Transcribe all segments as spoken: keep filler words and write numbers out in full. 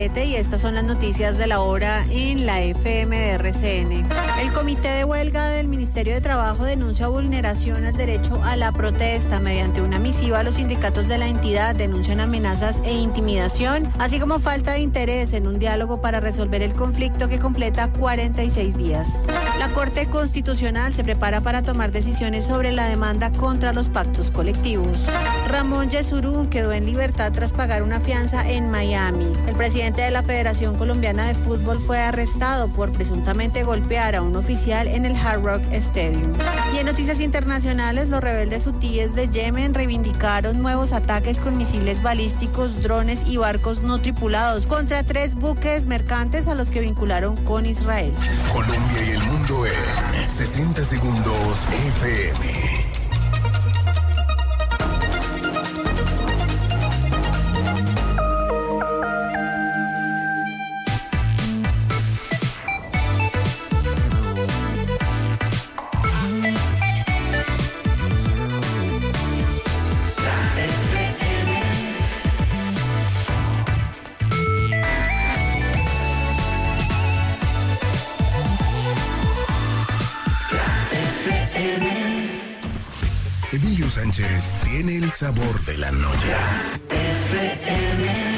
Y estas son las noticias de la hora en la F M de R C N. El comité de huelga del Ministerio de Trabajo denuncia vulneración al derecho a la protesta. Mediante una misiva, los sindicatos de la entidad denuncian amenazas e intimidación, así como falta de interés en un diálogo para resolver el conflicto que completa cuarenta y seis días. La Corte Constitucional se prepara para tomar decisiones sobre la demanda contra los pactos colectivos. Ramón Yesurún quedó en libertad tras pagar una fianza en Miami. El presidente de la Federación Colombiana de Fútbol fue arrestado por presuntamente golpear a un oficial en el Hard Rock Stadium. Y en noticias internacionales, los rebeldes hutíes de Yemen reivindicaron nuevos ataques con misiles balísticos, drones y barcos no tripulados contra tres buques mercantes a los que vincularon con Israel. Colombia y el mundo en sesenta segundos F M. Emilio Sánchez tiene el sabor de la noche. F M.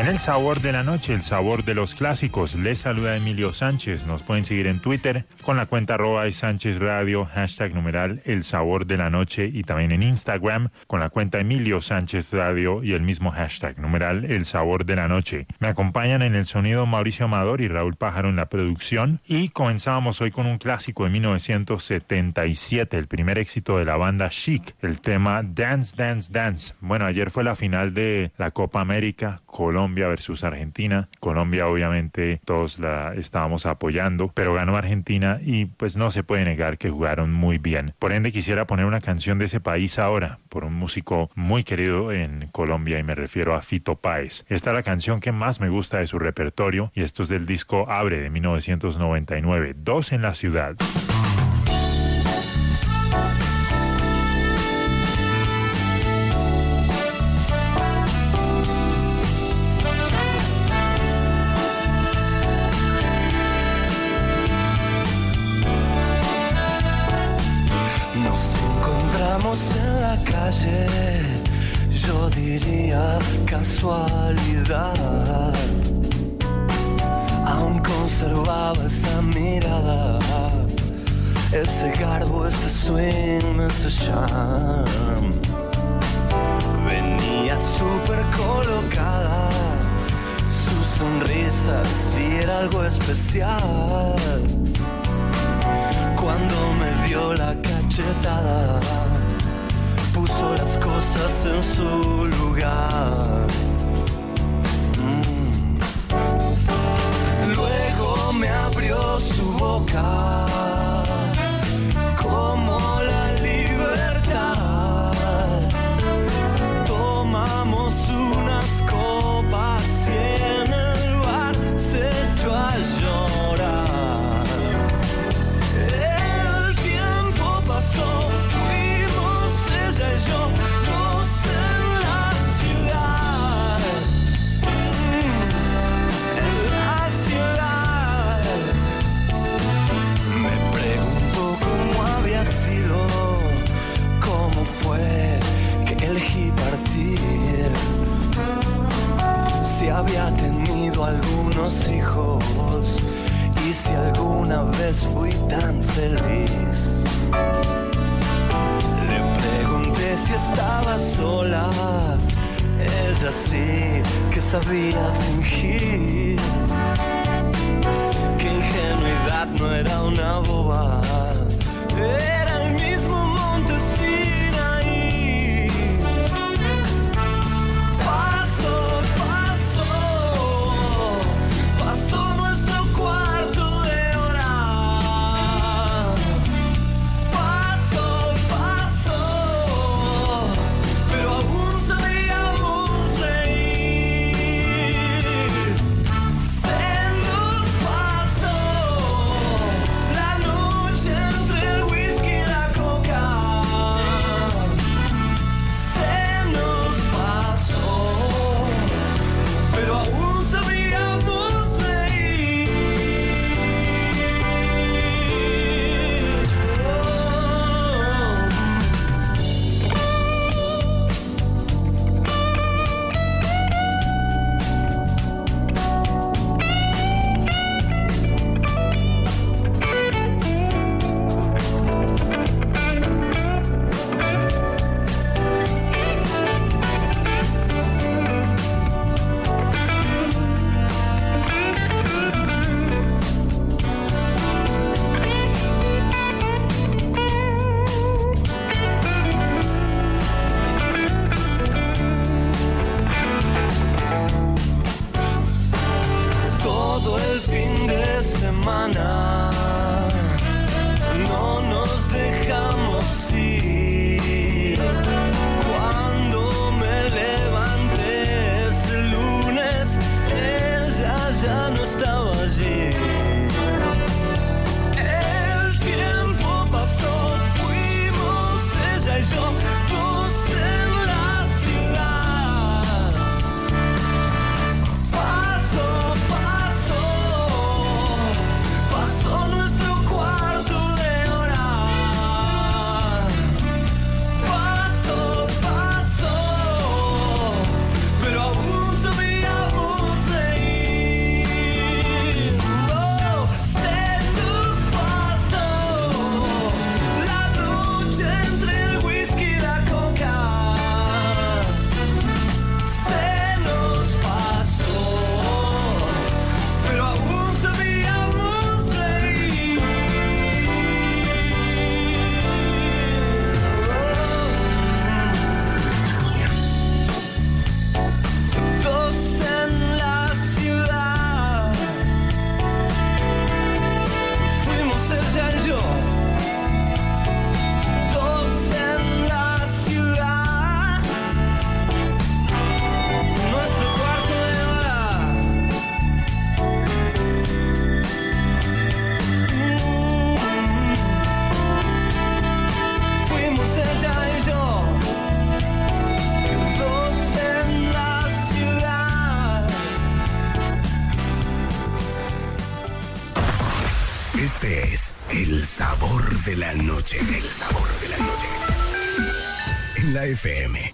En el sabor de la noche, el sabor de los clásicos, les saluda Emilio Sánchez. Nos pueden seguir en Twitter con la cuenta arroba Sánchez Radio, hashtag numeral el sabor de la noche, y también en Instagram con la cuenta Emilio Sánchez Radio y el mismo hashtag numeral el sabor de la noche. Me acompañan en el sonido Mauricio Amador y Raúl Pájaro en la producción, y comenzamos hoy con un clásico de mil novecientos setenta y siete, el primer éxito de la banda Chic, el tema Dance, Dance, Dance. Bueno, ayer fue la final de la Copa América, Colombia versus Argentina. Colombia obviamente todos la estábamos apoyando, pero ganó Argentina y pues no se puede negar que jugaron muy bien. Por ende quisiera poner una canción de ese país ahora, por un músico muy querido en Colombia, y me refiero a Fito Páez. Esta es la canción que más me gusta de su repertorio y esto es del disco Abre de mil novecientos noventa y nueve, Dos en la Ciudad. En la calle, yo diría casualidad. Aún conservaba esa mirada, ese garbo, ese swing, ese charm. Venía súper colocada, su sonrisa sí era algo especial. Cuando me dio la cachetada, puso las cosas en su lugar. Mm. Luego me abrió su boca como la libertad. Tomamos unas copas y en el bar se echó a llorar. El tiempo pasó, yo, dos en la ciudad, en la ciudad. Me pregunto cómo había sido, cómo fue que elegí partir, si había tenido algunos hijos y si alguna vez fui tan feliz. Si estaba sola, ella sí que sabía fingir, que ingenuidad no era una boba, era el mismo monte Sinaí. Pasó, pasó, pasó nuestro cuarto de hora. Pasó, pasó, pero aún sabíamos reír. Se nos pasó la noche entre el whisky y de la noche. El sabor de la noche. En la F M.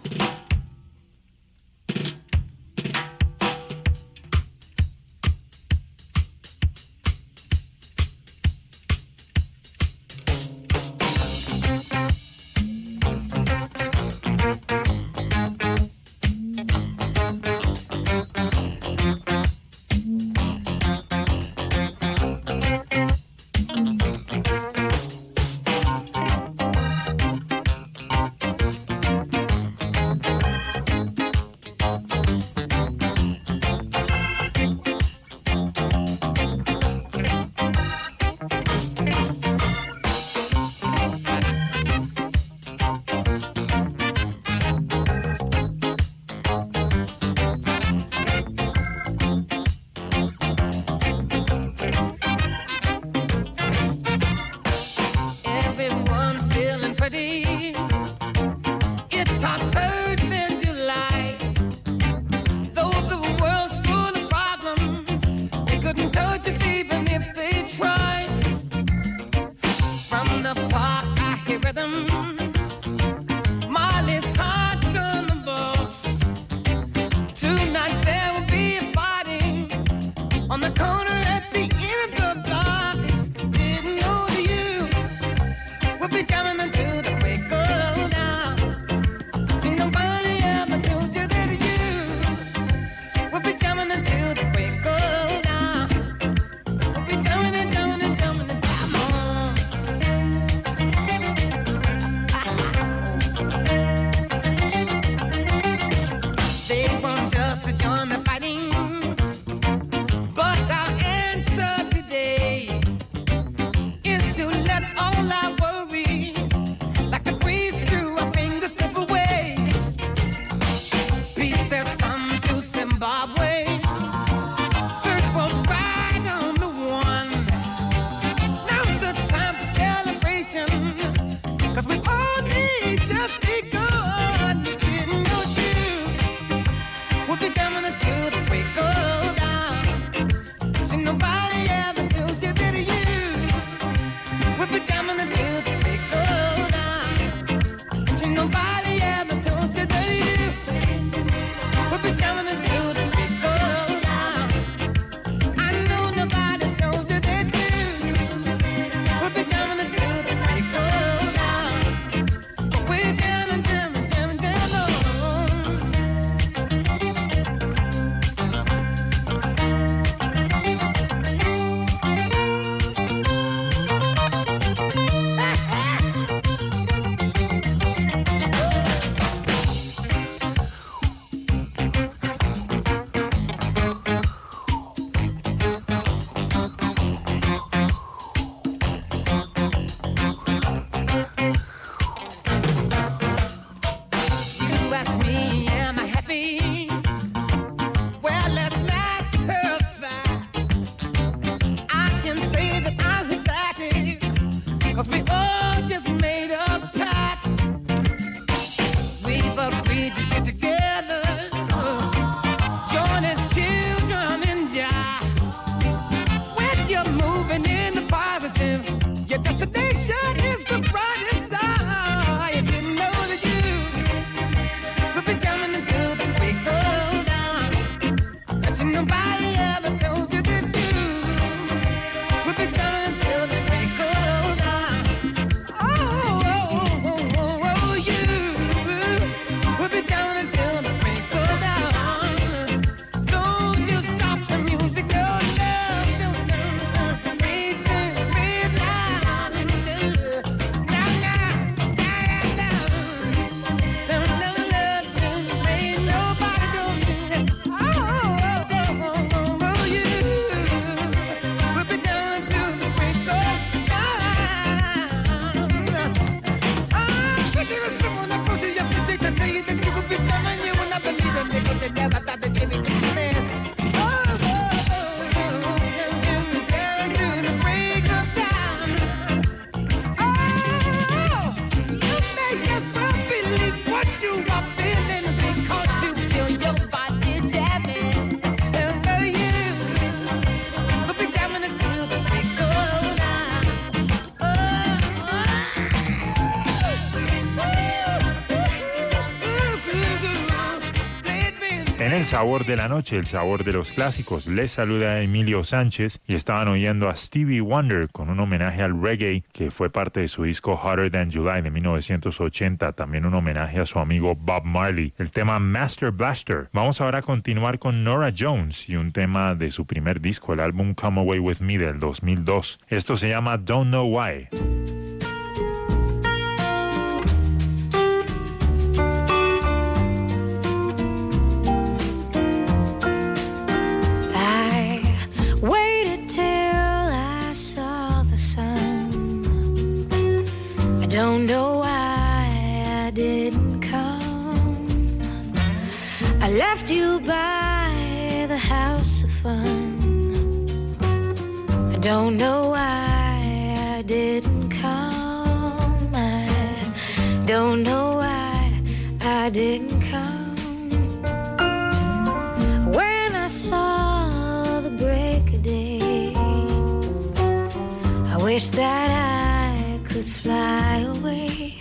En el sabor de la noche, el sabor de los clásicos, les saluda Emilio Sánchez y estaban oyendo a Stevie Wonder con un homenaje al reggae que fue parte de su disco Hotter Than July de mil novecientos ochenta, también un homenaje a su amigo Bob Marley, el tema Master Blaster. Vamos ahora a continuar con Norah Jones y un tema de su primer disco, el álbum Come Away With Me del dos mil dos. Esto se llama Don't Know Why. Don't know why I didn't come. I left you by the house of fun. I don't know why I didn't come. I don't know why I didn't come. When I saw the break of day, I wish that I could fly away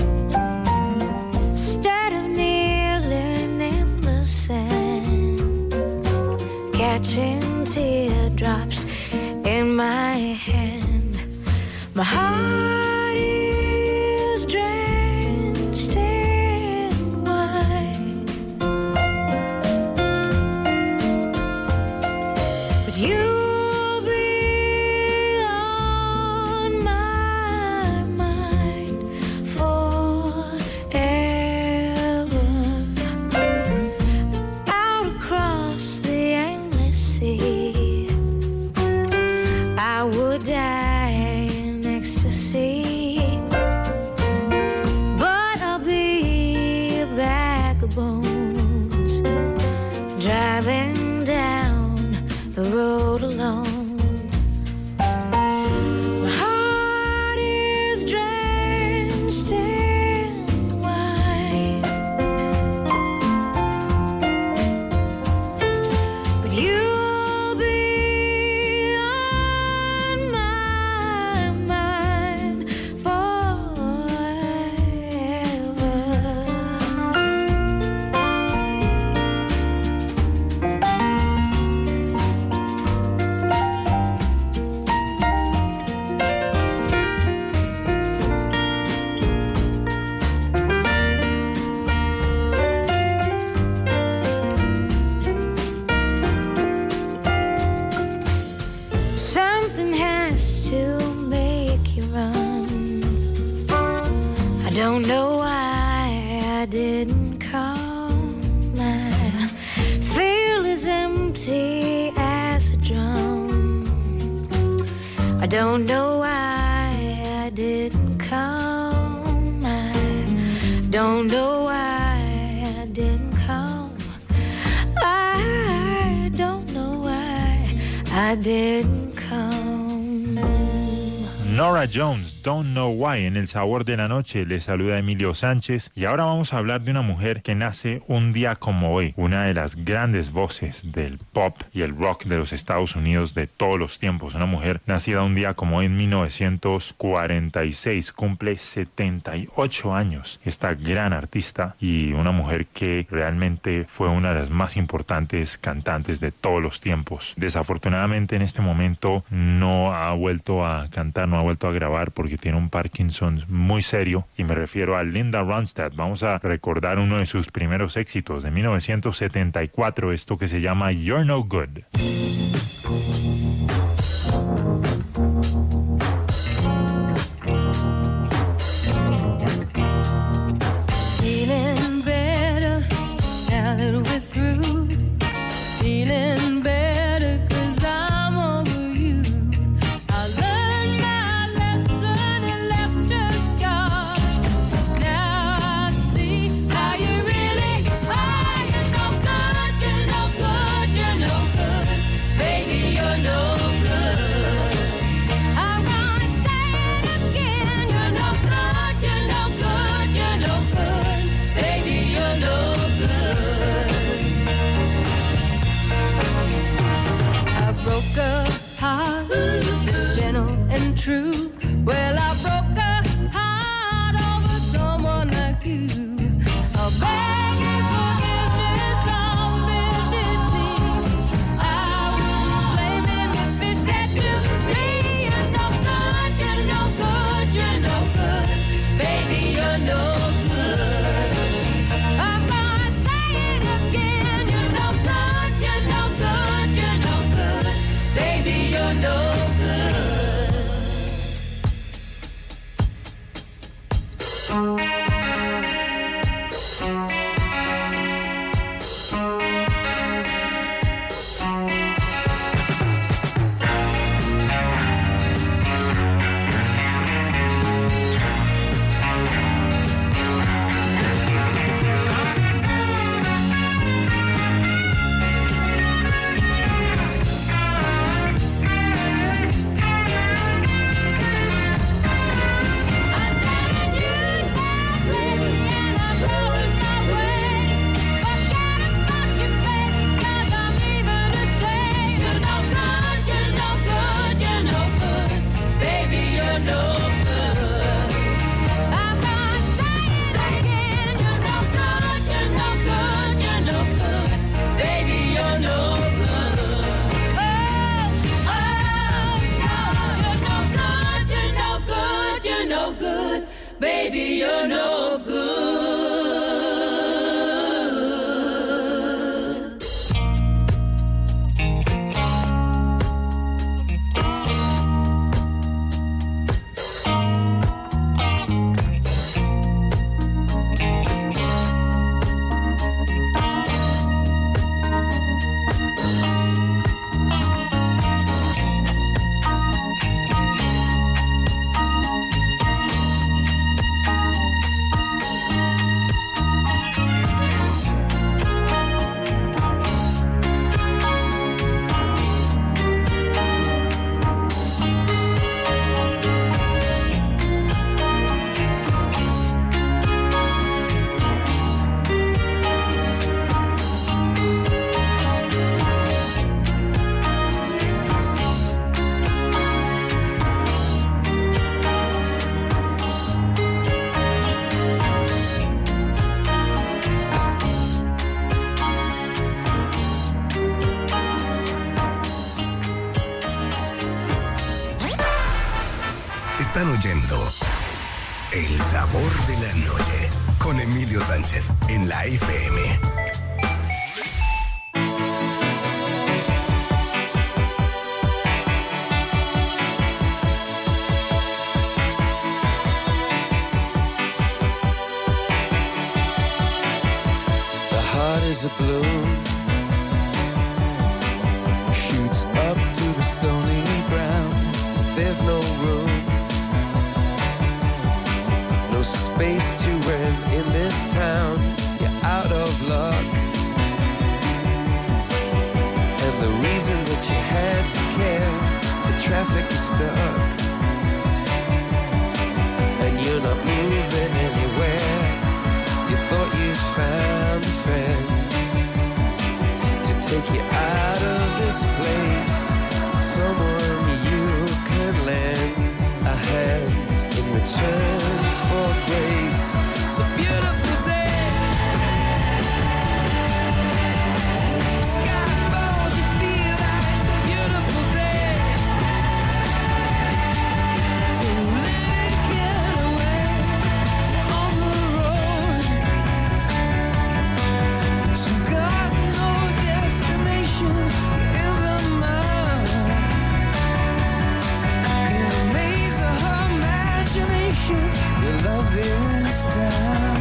instead of kneeling in the sand, catching teardrops in my hand. My heart is drenched in wine, but you driving down the road alone. My heart is drenched in wine, but you'll be on my mind forever. Something has to make you run. I don't know why I didn't come. I feel as empty as a drum. I don't know why I didn't come. I don't know why I didn't come. I don't know why I didn't come. Norah Jones, Don't Know Why, en el sabor de la noche. Les saluda Emilio Sánchez y ahora vamos a hablar de una mujer que nace un día como hoy, una de las grandes voces del pop y el rock de los Estados Unidos de todos los tiempos. Una mujer nacida un día como hoy en mil novecientos cuarenta y seis, cumple setenta y ocho años, esta gran artista y una mujer que realmente fue una de las más importantes cantantes de todos los tiempos. Desafortunadamente en este momento no ha vuelto a cantar, no ha vuelto a grabar porque tiene un Parkinson muy serio, y me refiero a Linda Ronstadt. Vamos a recordar uno de sus primeros éxitos de mil novecientos setenta y cuatro, esto que se llama You're No Good. Feeling better now that we're through. Feeling better 'cause I'm over you. I learned my lesson and left a scar. Now I see how you really are. You're no good, you're no good, you're no good. Baby, you're no good. I'm gonna say it again. You're no good, you're no good, you're no good. Baby, you're no good. I broke a heart that's gentle and true. Well, I broke a heart over someone like you. I'll beg your forgiveness on El sabor de la noche. Con Emilio Sánchez en la F M. A bloom shoots up through the stony ground. There's no room, no space to rent in this town. You're out of luck, and the reason that you had to care, the traffic is stuck, and you're not moving anywhere. You thought you found a friend take you out of this place, someone you can lend a hand in return for grace. It's a beautiful day. Sky falls, you feel like it's a beautiful day. So let it get away on the road. But you've got no destination in the mud. In a maze of her imagination, your love is down.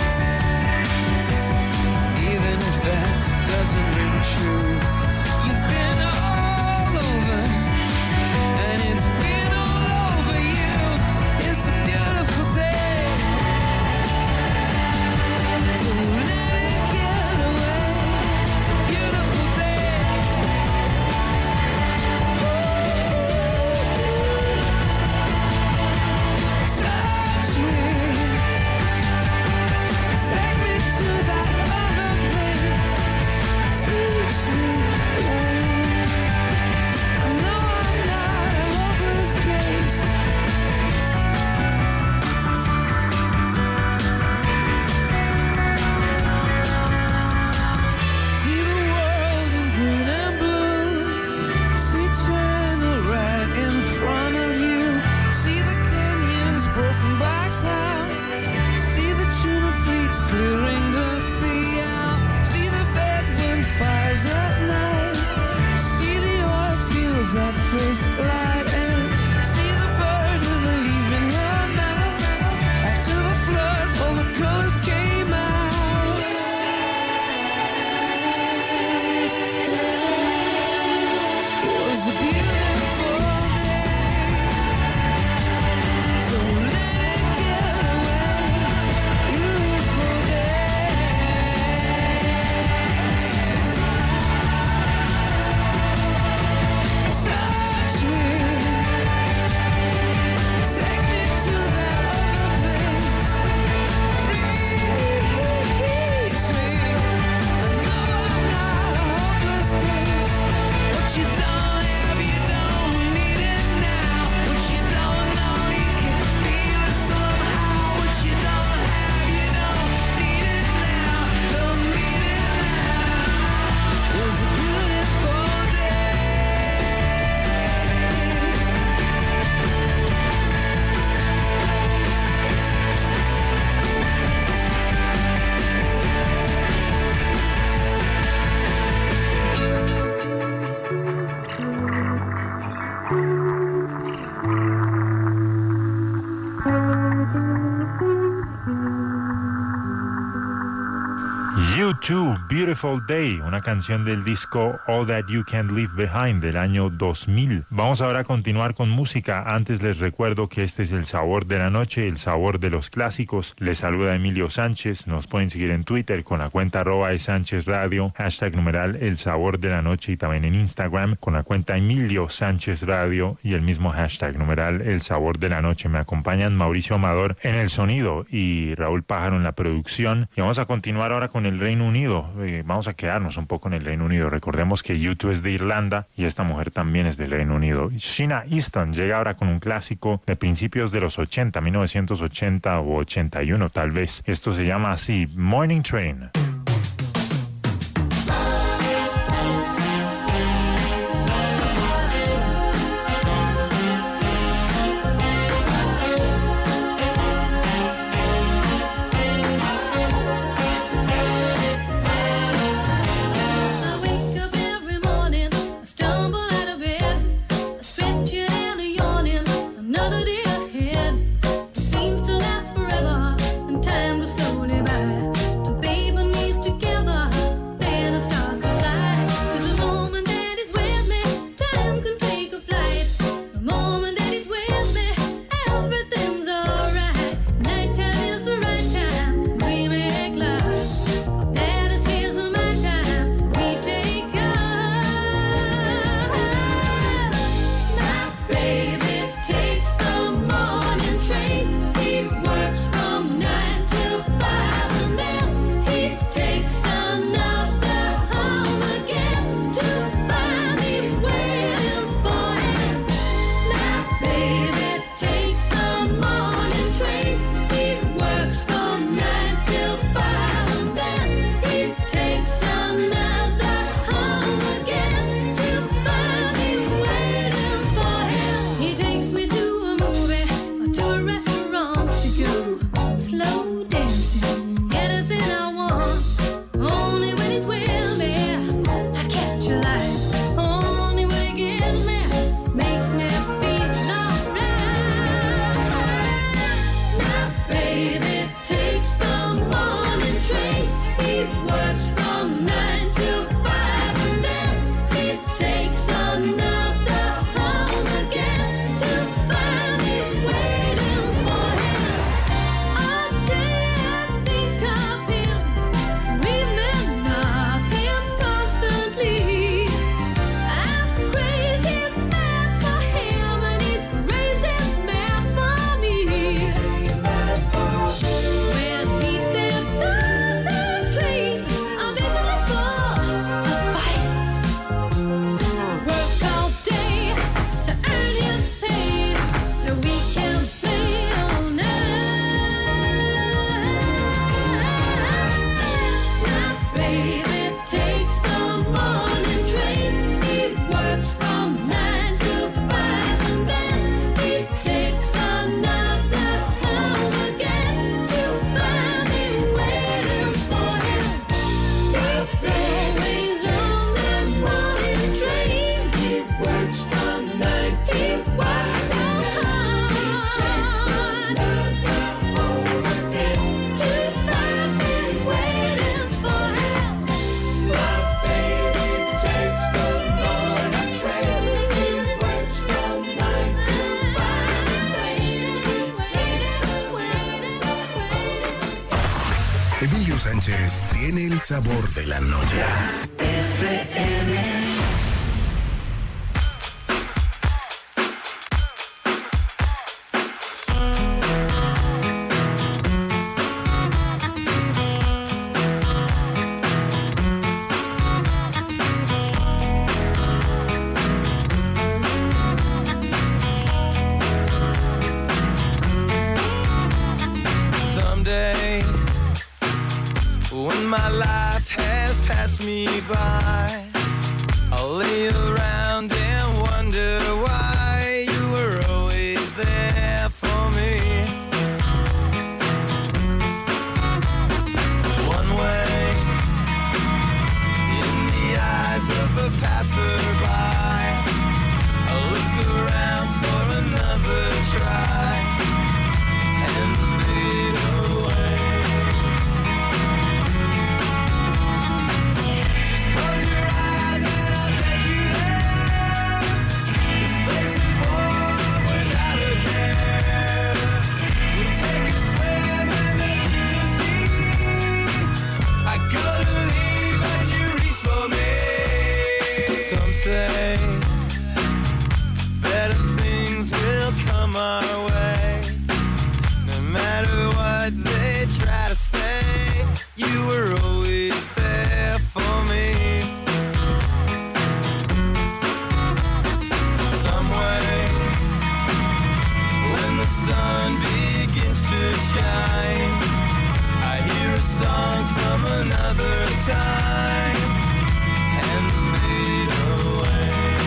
Even if that doesn't ring true, you've been all over, and it's been all over you. It's a beautiful day. So let it get away. It's a beautiful day. Touch me, take me to that other place. Teach me. I know I'm not a hopeless case. See the world in green and blue. See China right in front of you. See the canyons broken by cloud. See the tuna fleets clearing the sea out. See the bedroom fires at night. See the oil fields at first light. And see the bird with a leaf in her mouth. After the flood, all the colors came out. It was a beautiful day. So let it get away. Beautiful day. Touch me. Take me to that other place. Release me. I know I'm not a hopeless case. What you don't have, you don't need it now. What you don't know, you can feel it somehow. What you don't have, you don't need it now. Don't need it now. It was a beautiful day. U two, Beautiful Day, una canción del disco All That You Can Leave Behind del año dos mil. Vamos ahora a continuar con música. Antes les recuerdo que este es el sabor de la noche, el sabor de los clásicos. Les saluda Emilio Sánchez. Nos pueden seguir en Twitter con la cuenta arroba Sánchez Radio, hashtag numeral el sabor de la noche, y también en Instagram con la cuenta Emilio Sánchez Radio y el mismo hashtag numeral el sabor de la noche. Me acompañan Mauricio Amador en el sonido y Raúl Pájaro en la producción. Y vamos a continuar ahora con el Reino Unido. Eh, vamos a quedarnos un poco en el Reino Unido. Recordemos que U dos es de Irlanda y esta mujer también es del Reino Unido. Sheena Easton llega ahora con un clásico de principios de los ochenta, mil novecientos ochenta o ochenta y uno tal vez. Esto se llama así, Morning Train. Sánchez tiene el sabor de la noche. F M. My life has passed me by. I'll lay around and wonder why you were always there for me. One way in the eyes of a passerby, I'll look around for another try and fade away. Say better things will come our way. No matter what they try to say, you were always there for me. Some way, when the sun begins to shine, I hear a song from another time and fade away.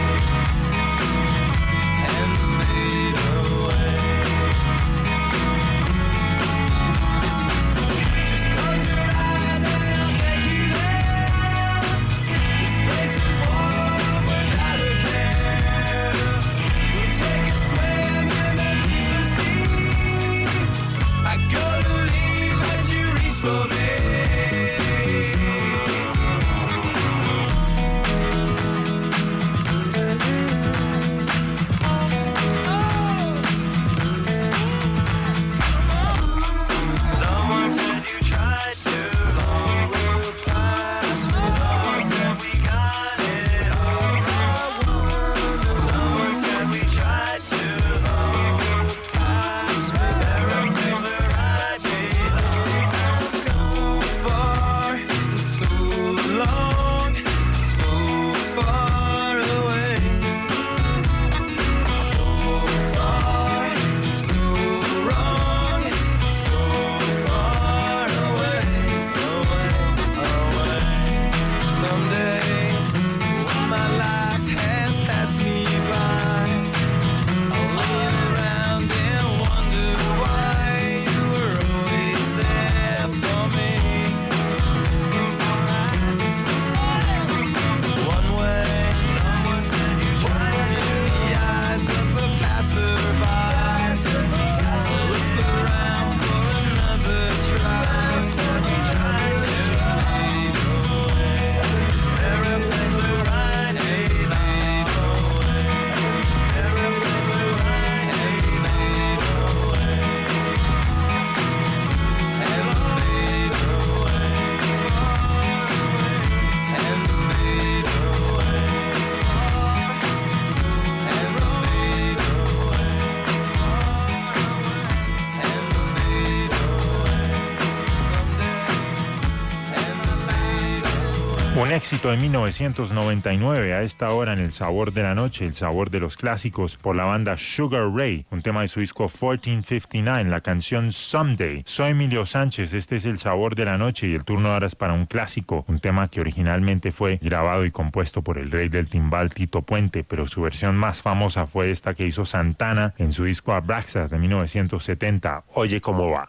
Un éxito de mil novecientos noventa y nueve, a esta hora en El Sabor de la Noche, el sabor de los clásicos por la banda Sugar Ray, un tema de su disco catorce cincuenta y nueve, la canción Someday. Soy Emilio Sánchez, este es El Sabor de la Noche y el turno ahora es para un clásico, un tema que originalmente fue grabado y compuesto por el rey del timbal Tito Puente, pero su versión más famosa fue esta que hizo Santana en su disco Abraxas de mil novecientos setenta. Oye cómo va.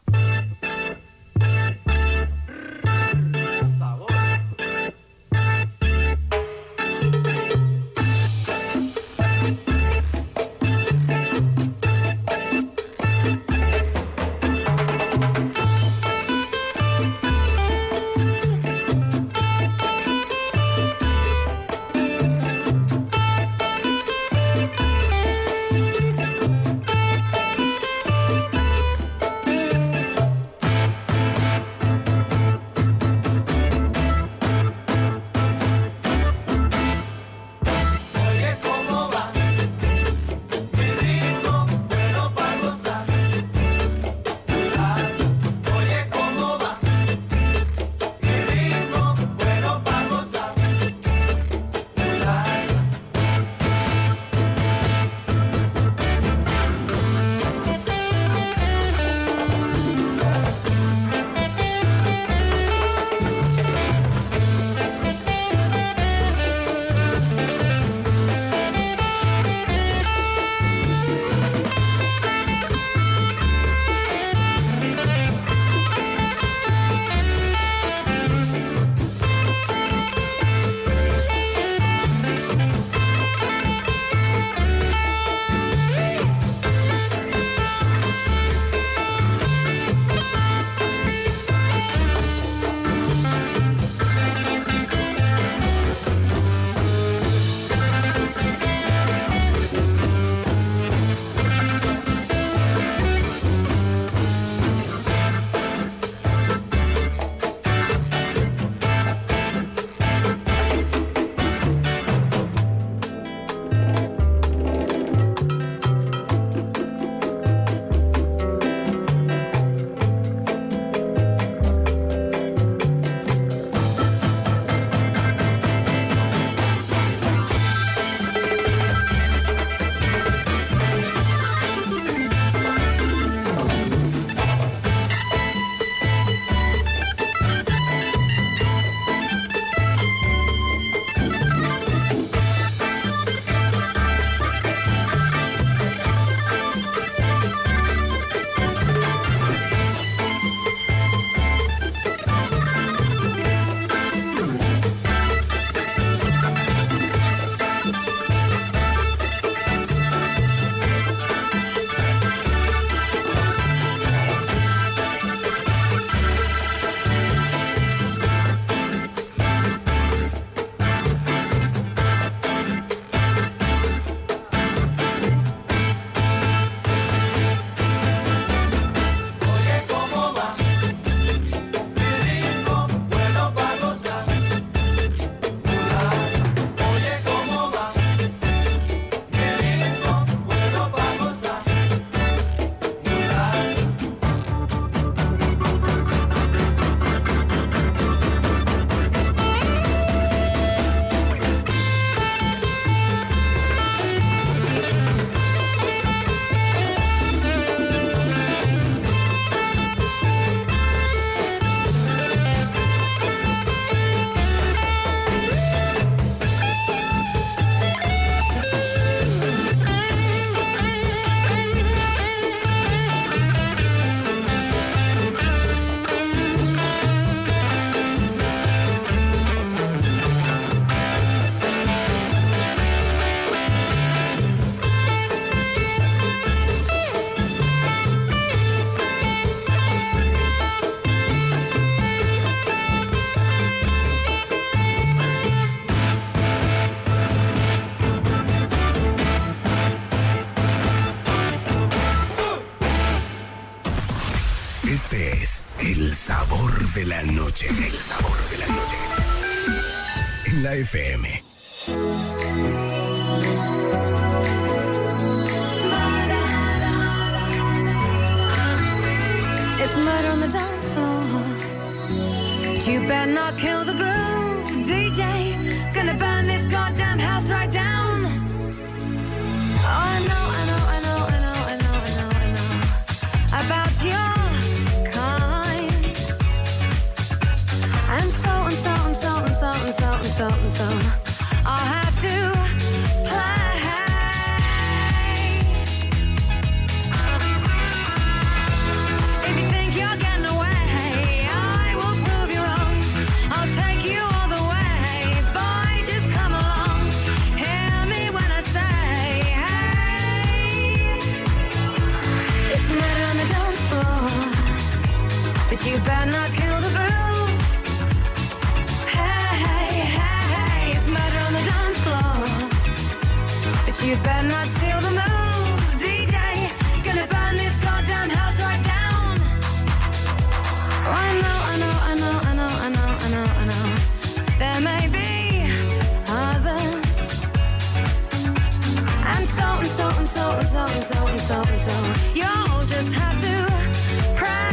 de la noche. El sabor de la noche. En la F M. It's murder on the dance floor. You better not kill the groove, D J. Gonna burn this goddamn house right down. Oh, I know, I know, I know, I know, I know, I know, I know about your kind. And so and so and so and so and so and so and so I'll have to play. If you think you're getting away, I will prove you wrong. I'll take you all the way. Boy, just come along. Hear me when I say, hey. It's murder on the dance floor, but you better not kill the groove. Hey, hey, hey, it's murder on the dance floor, but you better not steal the moves, D J. Gonna burn this goddamn house right down. Oh, I know, I know, I know, I know, I know, I know, I know. There may be others, and so and so and so and so and so and so and so. You'll just have to pray.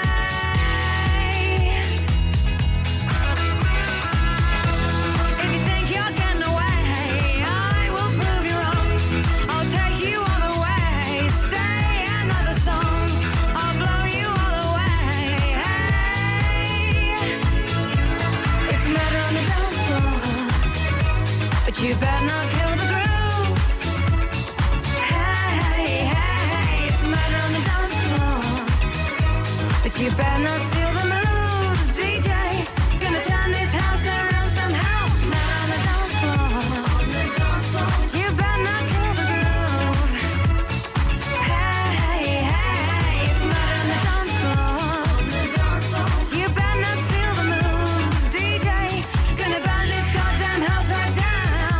If you think you're getting away, I will prove you wrong. I'll take you all the way. Stay another song. I'll blow you all away. Hey. It's murder on the dance floor, but you better not kill the groove. Hey, hey, hey, it's murder on the dance floor, but you better not steal the moves, D J. Gonna turn this house around somehow. Murder on the dance floor, but you better not kill the groove. Hey, hey, hey, it's murder on the dance floor, but you better not steal the moves, D J. Gonna burn this goddamn house right down.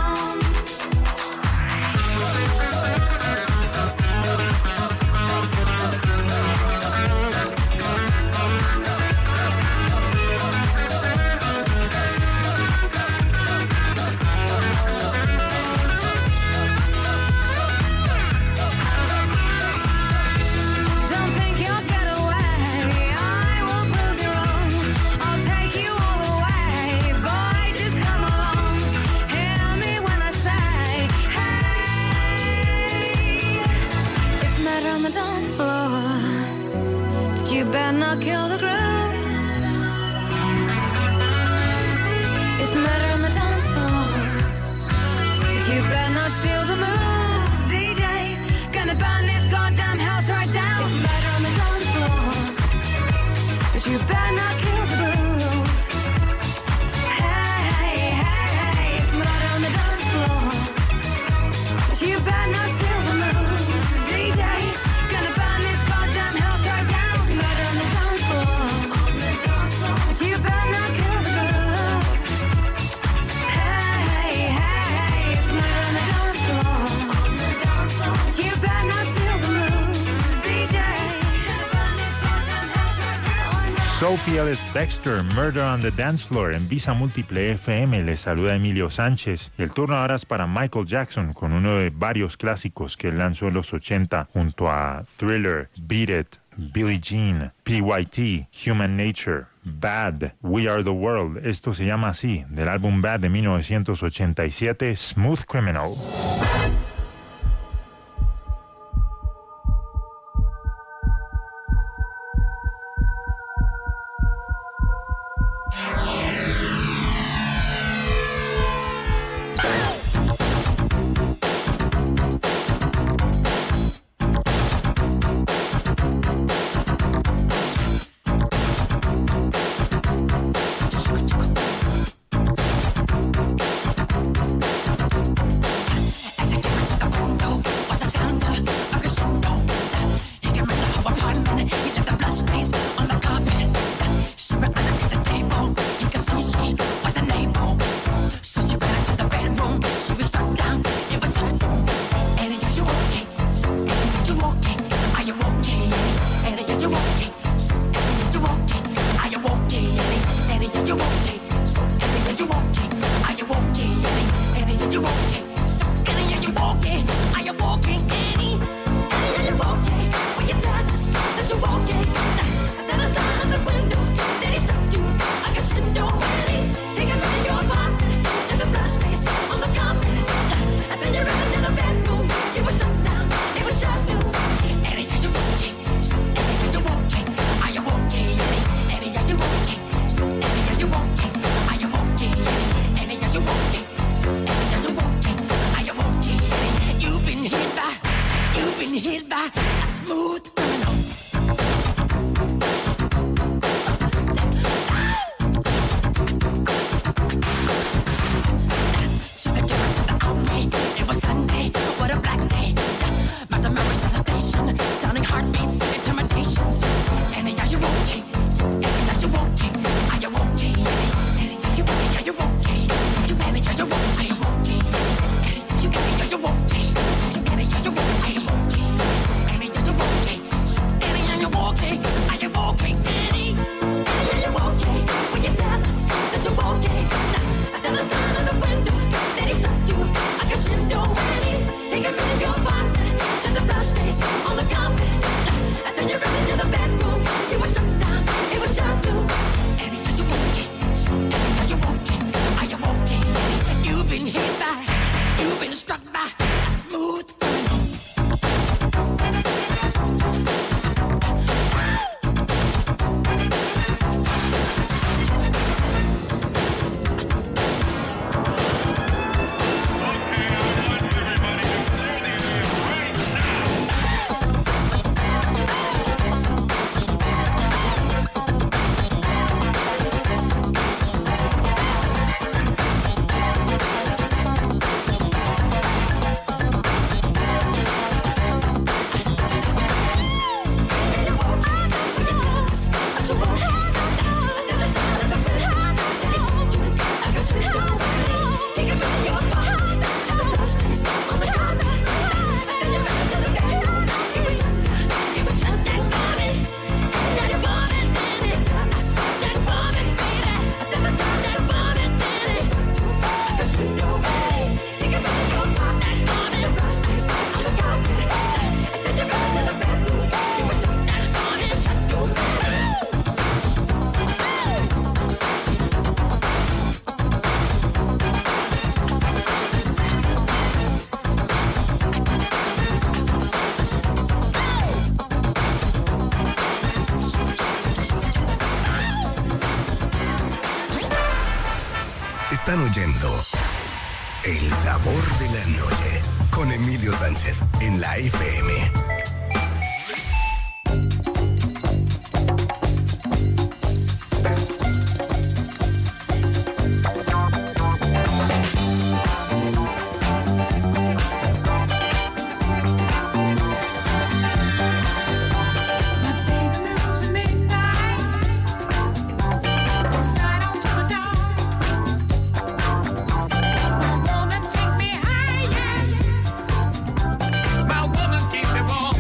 Don't think you'll get away, I will prove you wrong. I'll take you all the way. Boy, just come along. Hear me when I say, hey. It's murder on the dance floor, but you better not kill the groove. It's murder on the dance floor, but you better not steal the moves, D J. Gonna burn this goddamn house right down. It's murder on the dance floor, but you better not kill the groove. Hey, hey, hey, it's murder on the dance floor, but you better not steal the moves, D J. Gonna burn this goddamn house right down. It's murder on the dance floor, but you better not kill the groove. Hey, hey, hey, it's murder on the dance floor, but you better not steal the moves, D J. Gonna burn this goddamn house right down. Sophie Ellis Bextor, Murder on the Dance Floor, en Visa Múltiple F M. Les saluda Emilio Sánchez. Y el turno ahora es para Michael Jackson, con uno de varios clásicos que él lanzó en los ochenta, junto a Thriller, Beat It, Billie Jean, P Y T, Human Nature, Bad, We Are the World. Esto se llama así, del álbum Bad de mil novecientos ochenta y siete, Smooth Criminal. So Annie, are you okay? Are you okay, Annie? Annie, are you okay? So Annie, are you okay? Are you okay, Annie? Annie, are you okay? Will you tell us that you're okay? Then I saw out the window, then he stopped you like a shindo, Annie. He got rid of your apartment and the blood stains on the carpet. And then you ran into the bedroom, you were shut down, it was shut too. Annie, are you okay? So Annie, are you okay? Are you okay, Annie? Annie, are you okay? So Annie, are you okay? Are you okay, Annie? Annie, are you okay? So Annie, are you okay? Are you okay, Annie? You've been hit by, you've been hit by a smooth criminal. See the camera to the outway. It was Sunday, what a black day. But the memories of hesitation, sounding heartbeats, intimidations. Annie, are you okay? So Annie, are you okay? Are you okay? Annie, are you okay? Are you okay? You Annie, are you okay? Okay. Annie, you Annie, are you okay? You Annie, are you okay? Okay. Annie, are you okay? So Annie, are you okay? Are you okay, Annie? Annie, are you okay? Will you tell us that you're okay? Then I saw out of the window, then he stopped you like a shindo, Annie. He got rid of your apartment and the blood stains on the carpet. And then you ran into the bedroom, you were struck down, it was shut too. Annie, are you okay? So Annie, are you okay? Are you okay, Annie? You've been hit by, you've been struck by a smooth criminal. Están oyendo El Sabor de la Noche con Emilio Sánchez en la F M. My woman keep me warm.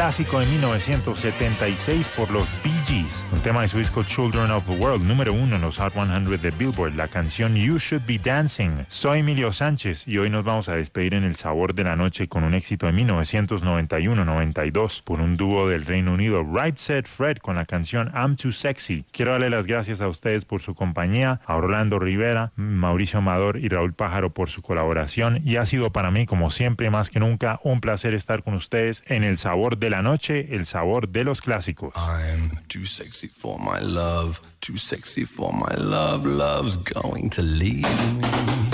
clásico de mil novecientos setenta y seis por los Bee Gees, un tema de su disco Children of the World, número uno en los Hot cien de Billboard, la canción You Should Be Dancing. Soy Emilio Sánchez y hoy nos vamos a despedir en el sabor de la noche con un éxito de mil novecientos noventa y uno noventa y dos por un dúo del Reino Unido, Right Said Fred, con la canción I'm Too Sexy. Quiero darle las gracias a ustedes por su compañía, a Orlando Rivera, Mauricio Amador y Raúl Pájaro por su colaboración, y ha sido para mí, como siempre, más que nunca, un placer estar con ustedes en el sabor de la noche, el sabor de los clásicos. I'm too sexy for my love, too sexy for my love, love's going to leave me.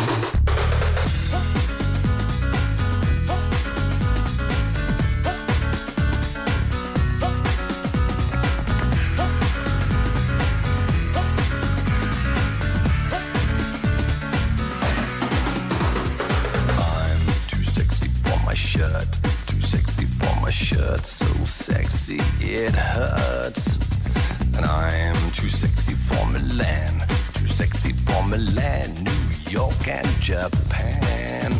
Shirt so sexy it hurts, and I'm too sexy for Milan, too sexy for Milan, New York and Japan.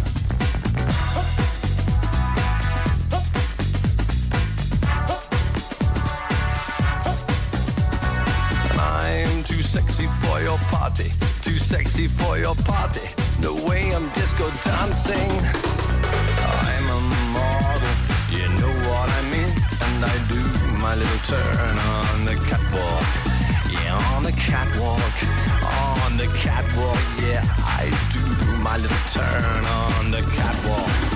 And I'm too sexy for your party, too sexy for your party, no way I'm disco dancing. I'm a model, you know what I mean, and I do my little turn on the catwalk. Yeah, on the catwalk, on the catwalk. Yeah, I do my little turn on the catwalk.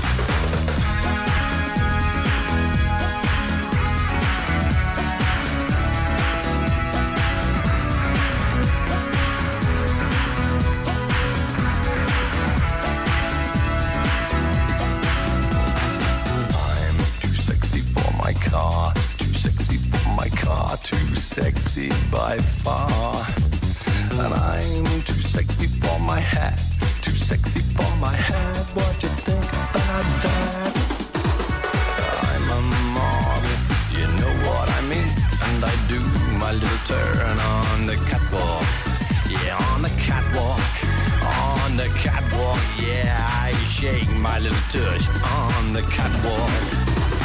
Too sexy by far. And I'm too sexy for my hat, too sexy for my hat. What you think about that? I'm a model, you know what I mean, and I do my little turn on the catwalk. Yeah, on the catwalk, on the catwalk. Yeah, I shake my little tush on the catwalk.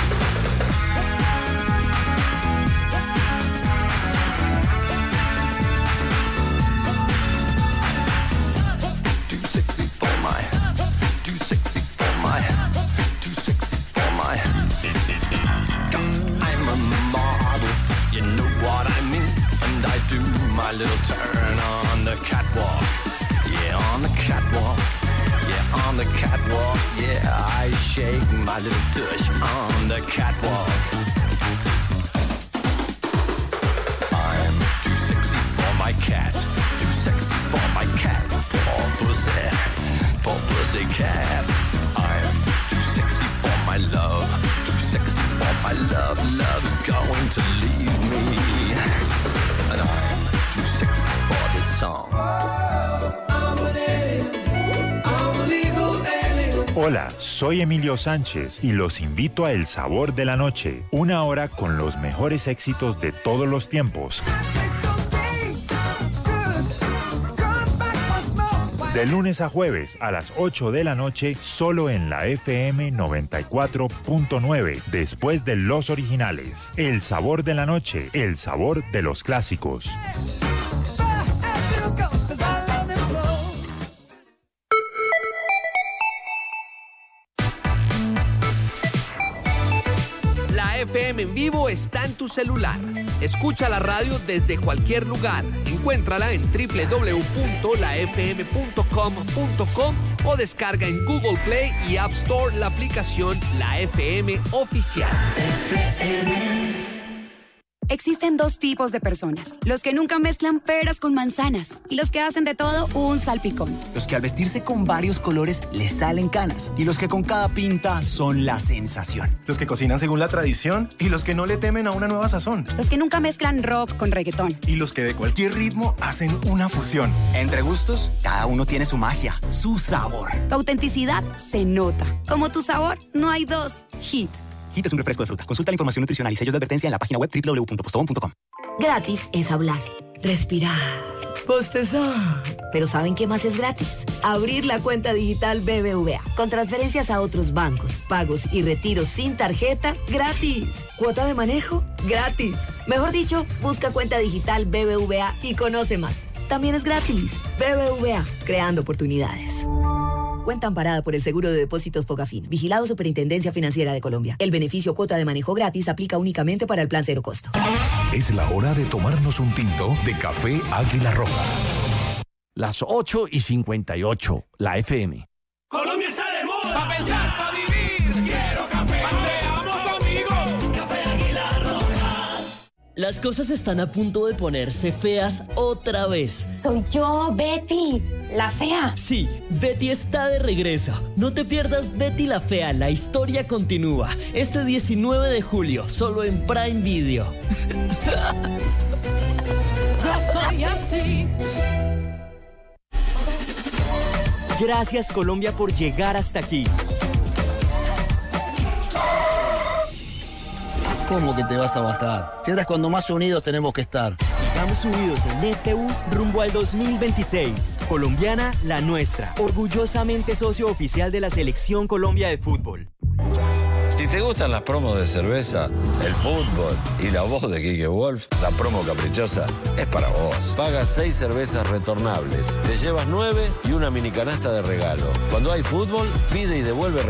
My little turn on the catwalk. Yeah, on the catwalk. Yeah, on the catwalk. Yeah, I shake my little tush on the catwalk. I'm too sexy for my cat, too sexy for my cat. Poor pussy, poor pussy cat. I'm too sexy for my love, too sexy for my love. Love's going to leave me, and I'm too sexy for this song. Hola, soy Emilio Sánchez y los invito a El Sabor de la Noche, una hora con los mejores éxitos de todos los tiempos. De lunes a jueves a las ocho de la noche, solo en la F M noventa y cuatro punto nueve, después de los originales. El Sabor de la Noche, el sabor de los clásicos. F M en vivo está en tu celular. Escucha la radio desde cualquier lugar. Encuéntrala en doble u doble u doble u punto la f m punto com punto com o descarga en Google Play y App Store la aplicación La F M Oficial. Existen dos tipos de personas, los que nunca mezclan peras con manzanas y los que hacen de todo un salpicón. Los que al vestirse con varios colores les salen canas y los que con cada pinta son la sensación. Los que cocinan según la tradición y los que no le temen a una nueva sazón. Los que nunca mezclan rock con reggaetón. Y los que de cualquier ritmo hacen una fusión. Entre gustos, cada uno tiene su magia, su sabor. Tu autenticidad se nota. Como tu sabor, no hay dos. Hit. Hit es un refresco de fruta. Consulta la información nutricional y sellos de advertencia en la página web doble u doble u doble u punto postobón punto com. Gratis es hablar, respirar, Usted sabe. Pero ¿saben qué más es gratis? Abrir la cuenta digital B B V A. Con transferencias a otros bancos, pagos y retiros sin tarjeta, gratis. ¿Cuota de manejo? Gratis. Mejor dicho, busca cuenta digital B B V A y conoce más. También es gratis. B B V A, creando oportunidades. Cuenta amparada por el Seguro de Depósitos Fogafín. Vigilado Superintendencia Financiera de Colombia. El beneficio cuota de manejo gratis aplica únicamente para el plan cero costo. Es la hora de tomarnos un tinto de café Águila Roja. Las ocho y cincuenta y ocho, la F M. Colombia está de moda. Pa' pensar, pa' vivir. Quiero café. Paseamos, amigos. Café Águila Roja. Las cosas están a punto de ponerse feas otra vez. Soy yo, Betty, la fea. Sí, Betty está de regreso. No te pierdas Betty la Fea, la historia continúa. Este diecinueve de julio, solo en Prime Video. Yo soy así. Gracias, Colombia, por llegar hasta aquí. ¿Cómo que te vas a bajar? Si eras cuando más unidos tenemos que estar. Sigamos unidos en este bus rumbo al dos mil veintiséis. Colombiana, la nuestra. Orgullosamente socio oficial de la Selección Colombia de Fútbol. Si te gustan las promos de cerveza, el fútbol y la voz de Quique Wolf, la promo caprichosa es para vos. Pagas seis cervezas retornables, te llevas nueve y una mini canasta de regalo. Cuando hay fútbol, pide y devuelve